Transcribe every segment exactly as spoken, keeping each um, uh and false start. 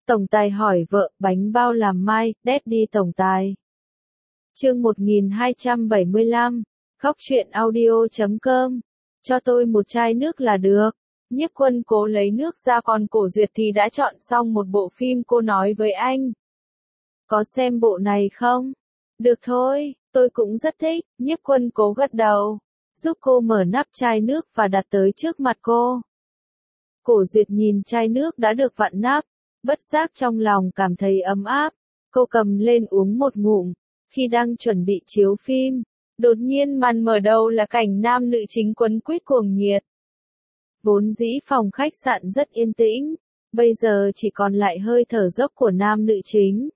Tổng tài hỏi vợ, bánh bao làm mai, Daddy tổng tài. Chương một nghìn hai trăm bảy mươi lăm, khóc chuyện audio chấm com. Cho tôi một chai nước là được. Nhiếp Quân Cố lấy nước ra, còn Cổ Duyệt thì đã chọn xong một bộ phim. Cô nói với anh. Có xem bộ này không? Được thôi, tôi cũng rất thích. Nhiếp Quân Cố gật đầu, giúp cô mở nắp chai nước và đặt tới trước mặt cô. Cổ Duyệt nhìn chai nước đã được vặn nắp, bất giác trong lòng cảm thấy ấm áp. Cô cầm lên uống một ngụm. Khi đang chuẩn bị chiếu phim, đột nhiên màn mở đầu là cảnh nam nữ chính quấn quýt cuồng nhiệt. Vốn dĩ phòng khách sạn rất yên tĩnh, bây giờ chỉ còn lại hơi thở dốc của nam nữ chính.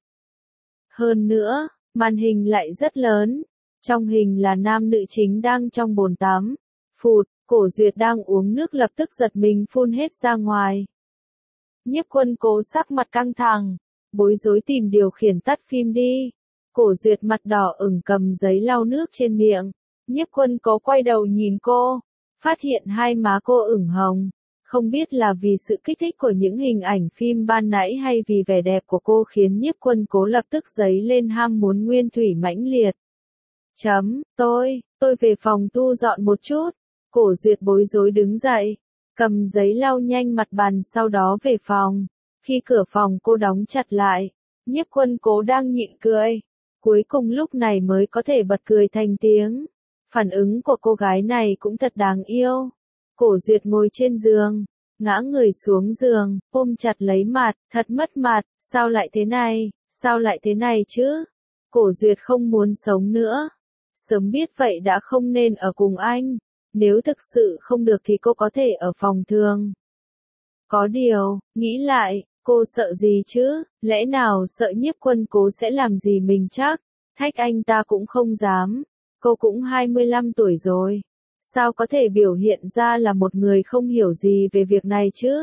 Hơn nữa, màn hình lại rất lớn. Trong hình là nam nữ chính đang trong bồn tắm. Phụt, Cổ Duyệt đang uống nước lập tức giật mình phun hết ra ngoài. Nhiếp Quân Cố sắc mặt căng thẳng, bối rối tìm điều khiển tắt phim đi. Cổ Duyệt mặt đỏ ửng cầm giấy lau nước trên miệng. Nhiếp Quân Cố quay đầu nhìn cô, phát hiện hai má cô ửng hồng. Không biết là vì sự kích thích của những hình ảnh phim ban nãy hay vì vẻ đẹp của cô khiến Nhiếp Quân Cố lập tức dấy lên ham muốn nguyên thủy mãnh liệt. Chấm, tôi, tôi về phòng thu dọn một chút. Cổ Duyệt bối rối đứng dậy, cầm giấy lau nhanh mặt bàn sau đó về phòng. Khi cửa phòng cô đóng chặt lại, Nhiếp Quân Cố đang nhịn cười. Cuối cùng lúc này mới có thể bật cười thành tiếng. Phản ứng của cô gái này cũng thật đáng yêu. Cổ Duyệt ngồi trên giường, ngã người xuống giường, ôm chặt lấy mặt, thật mất mặt, sao lại thế này, sao lại thế này chứ? Cổ Duyệt không muốn sống nữa. Sớm biết vậy đã không nên ở cùng anh. Nếu thực sự không được thì cô có thể ở phòng thường. Có điều, nghĩ lại, cô sợ gì chứ, lẽ nào sợ Nhiếp Quân Cố sẽ làm gì mình chắc, thách anh ta cũng không dám, cô cũng hai mươi lăm tuổi rồi, sao có thể biểu hiện ra là một người không hiểu gì về việc này chứ?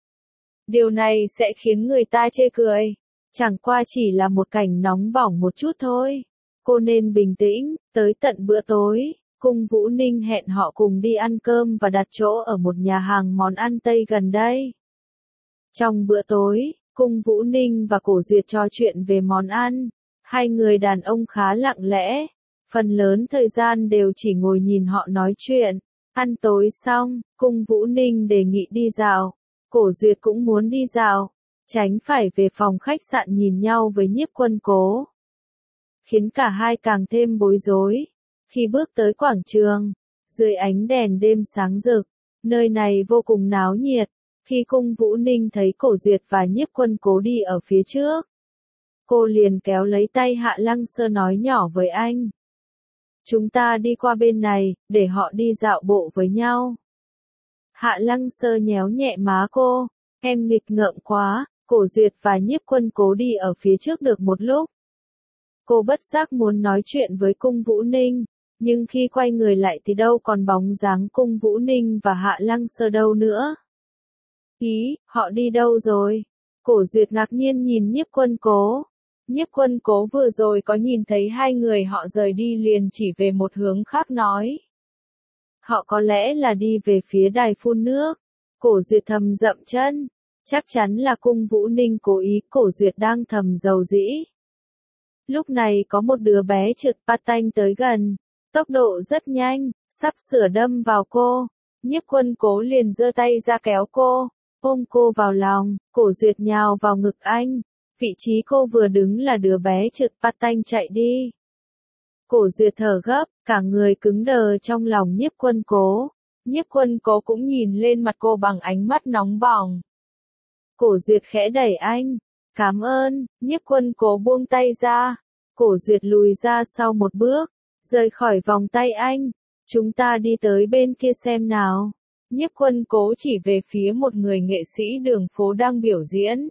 Điều này sẽ khiến người ta chê cười, chẳng qua chỉ là một cảnh nóng bỏng một chút thôi, cô nên bình tĩnh, tới tận bữa tối. Cung Vũ Ninh hẹn họ cùng đi ăn cơm và đặt chỗ ở một nhà hàng món ăn Tây gần đây. Trong bữa tối, Cung Vũ Ninh và Cổ Duyệt trò chuyện về món ăn. Hai người đàn ông khá lặng lẽ, phần lớn thời gian đều chỉ ngồi nhìn họ nói chuyện. Ăn tối xong, Cung Vũ Ninh đề nghị đi dạo. Cổ Duyệt cũng muốn đi dạo, tránh phải về phòng khách sạn nhìn nhau với Nhiếp Quân Cố. Khiến cả hai càng thêm bối rối. Khi bước tới quảng trường, dưới ánh đèn đêm sáng rực, nơi này vô cùng náo nhiệt. Khi Cung Vũ Ninh thấy Cổ Duyệt và Nhiếp Quân Cố đi ở phía trước, cô liền kéo lấy tay Hạ Lăng Sơ nói nhỏ với anh. Chúng ta đi qua bên này, để họ đi dạo bộ với nhau. Hạ Lăng Sơ nhéo nhẹ má cô, em nghịch ngợm quá. Cổ Duyệt và Nhiếp Quân Cố đi ở phía trước được một lúc. Cô bất giác muốn nói chuyện với Cung Vũ Ninh, nhưng khi quay người lại thì đâu còn bóng dáng Cung Vũ Ninh và Hạ Lăng Sơ đâu nữa. Ý, họ đi đâu rồi? Cổ Duyệt ngạc nhiên nhìn Nhiếp Quân Cố. Nhiếp Quân Cố vừa rồi có nhìn thấy hai người họ rời đi liền chỉ về một hướng khác nói. Họ có lẽ là đi về phía đài phun nước. Cổ Duyệt thầm dậm chân. Chắc chắn là Cung Vũ Ninh cố ý. Cổ Duyệt đang thầm dầu dĩ. Lúc này có một đứa bé trượt patin tới gần. Tốc độ rất nhanh, sắp sửa đâm vào cô. Nhiếp Quân Cố liền giơ tay ra kéo cô, ôm cô vào lòng. Cổ Duyệt nhào vào ngực anh. Vị trí cô vừa đứng là đứa bé trượt patin chạy đi. Cổ Duyệt thở gấp, cả người cứng đờ trong lòng Nhiếp Quân Cố. Nhiếp Quân Cố cũng nhìn lên mặt cô bằng ánh mắt nóng bỏng. Cổ Duyệt khẽ đẩy anh. Cảm ơn. Nhiếp Quân Cố buông tay ra. Cổ Duyệt lùi ra sau một bước, rời khỏi vòng tay anh. Chúng ta đi tới bên kia xem nào. Nhiếp Quân Cố chỉ về phía một người nghệ sĩ đường phố đang biểu diễn.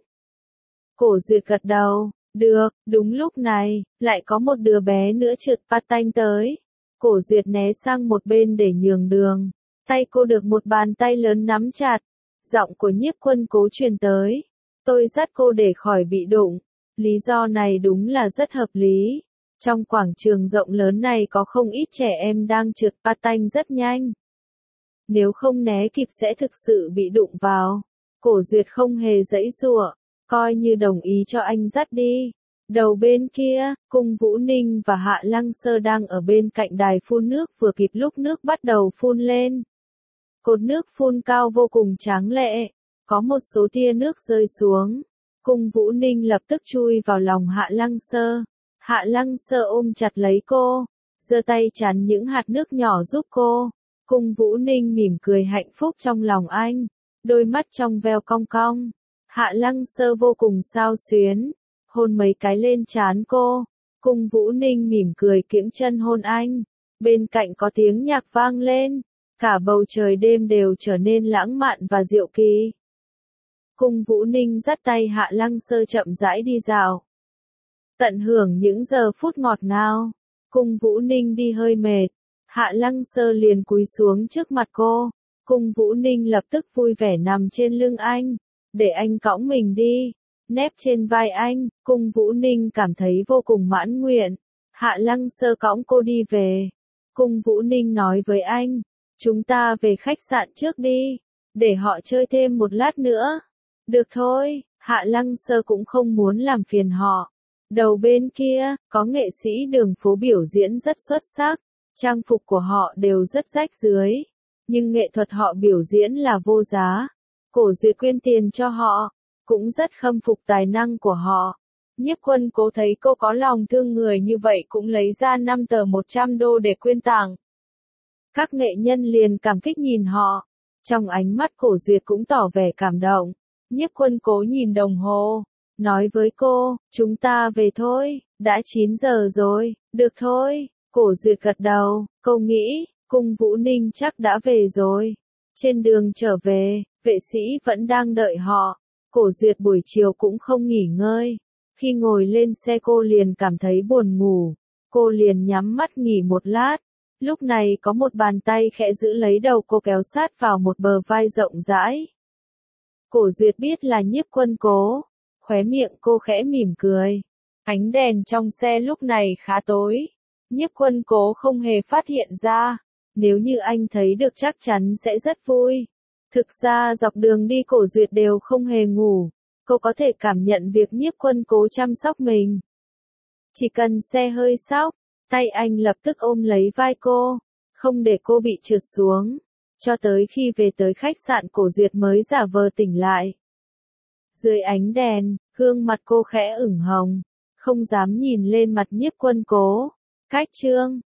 Cổ Duyệt gật đầu. Được. Đúng lúc này, lại có một đứa bé nữa trượt patin tới. Cổ Duyệt né sang một bên để nhường đường. Tay cô được một bàn tay lớn nắm chặt. Giọng của Nhiếp Quân Cố truyền tới. Tôi dắt cô để khỏi bị đụng. Lý do này đúng là rất hợp lý. Trong quảng trường rộng lớn này có không ít trẻ em đang trượt patin rất nhanh. Nếu không né kịp sẽ thực sự bị đụng vào. Cổ Duyệt không hề giãy giụa. coi như đồng ý cho anh dắt đi. Đầu bên kia, Cung Vũ Ninh và Hạ Lăng Sơ đang ở bên cạnh đài phun nước vừa kịp lúc nước bắt đầu phun lên. Cột nước phun cao vô cùng tráng lệ, có một số tia nước rơi xuống. Cung Vũ Ninh lập tức chui vào lòng Hạ Lăng Sơ. Hạ Lăng Sơ ôm chặt lấy cô, giơ tay chắn những hạt nước nhỏ giúp cô. Cung Vũ Ninh mỉm cười hạnh phúc trong lòng anh, đôi mắt trong veo cong cong. Hạ Lăng Sơ vô cùng xao xuyến, hôn mấy cái lên trán cô. Cung Vũ Ninh mỉm cười kiễng chân hôn anh. Bên cạnh có tiếng nhạc vang lên, cả bầu trời đêm đều trở nên lãng mạn và diệu kỳ. Cung Vũ Ninh dắt tay Hạ Lăng Sơ chậm rãi đi dạo, tận hưởng những giờ phút ngọt ngào. Cung Vũ Ninh đi hơi mệt, Hạ Lăng Sơ liền cúi xuống trước mặt cô. Cung Vũ Ninh lập tức vui vẻ nằm trên lưng anh, để anh cõng mình đi. Nép trên vai anh, Cung Vũ Ninh cảm thấy vô cùng mãn nguyện. Hạ Lăng Sơ cõng cô đi về. Cung Vũ Ninh nói với anh, chúng ta về khách sạn trước đi, để họ chơi thêm một lát nữa. Được thôi, Hạ Lăng Sơ cũng không muốn làm phiền họ. Đầu bên kia, có nghệ sĩ đường phố biểu diễn rất xuất sắc, trang phục của họ đều rất rách rưới, nhưng nghệ thuật họ biểu diễn là vô giá. Cổ Duyệt quyên tiền cho họ, cũng rất khâm phục tài năng của họ. Nhiếp Quân Cố thấy cô có lòng thương người như vậy cũng lấy ra năm tờ một trăm đô để quyên tặng. Các nghệ nhân liền cảm kích nhìn họ, trong ánh mắt Cổ Duyệt cũng tỏ vẻ cảm động. Nhiếp Quân Cố nhìn đồng hồ, nói với cô, chúng ta về thôi, đã chín giờ rồi. Được thôi, Cổ Duyệt gật đầu, cô nghĩ, Cung Vũ Ninh chắc đã về rồi. Trên đường trở về, vệ sĩ vẫn đang đợi họ. Cổ Duyệt buổi chiều cũng không nghỉ ngơi. Khi ngồi lên xe cô liền cảm thấy buồn ngủ. Cô liền nhắm mắt nghỉ một lát. Lúc này có một bàn tay khẽ giữ lấy đầu cô kéo sát vào một bờ vai rộng rãi. Cổ Duyệt biết là Nhiếp Quân Cố. Khóe miệng cô khẽ mỉm cười. Ánh đèn trong xe lúc này khá tối. Nhiếp Quân Cố không hề phát hiện ra. Nếu như anh thấy được chắc chắn sẽ rất vui. Thực ra dọc đường đi Cổ Duyệt đều không hề ngủ. Cô có thể cảm nhận việc Nhiếp Quân Cố chăm sóc mình. Chỉ cần xe hơi sóc, tay anh lập tức ôm lấy vai cô, không để cô bị trượt xuống. Cho tới khi về tới khách sạn Cổ Duyệt mới giả vờ tỉnh lại. Dưới ánh đèn, gương mặt cô khẽ ửng hồng, không dám nhìn lên mặt Nhiếp Quân Cố. Cách chương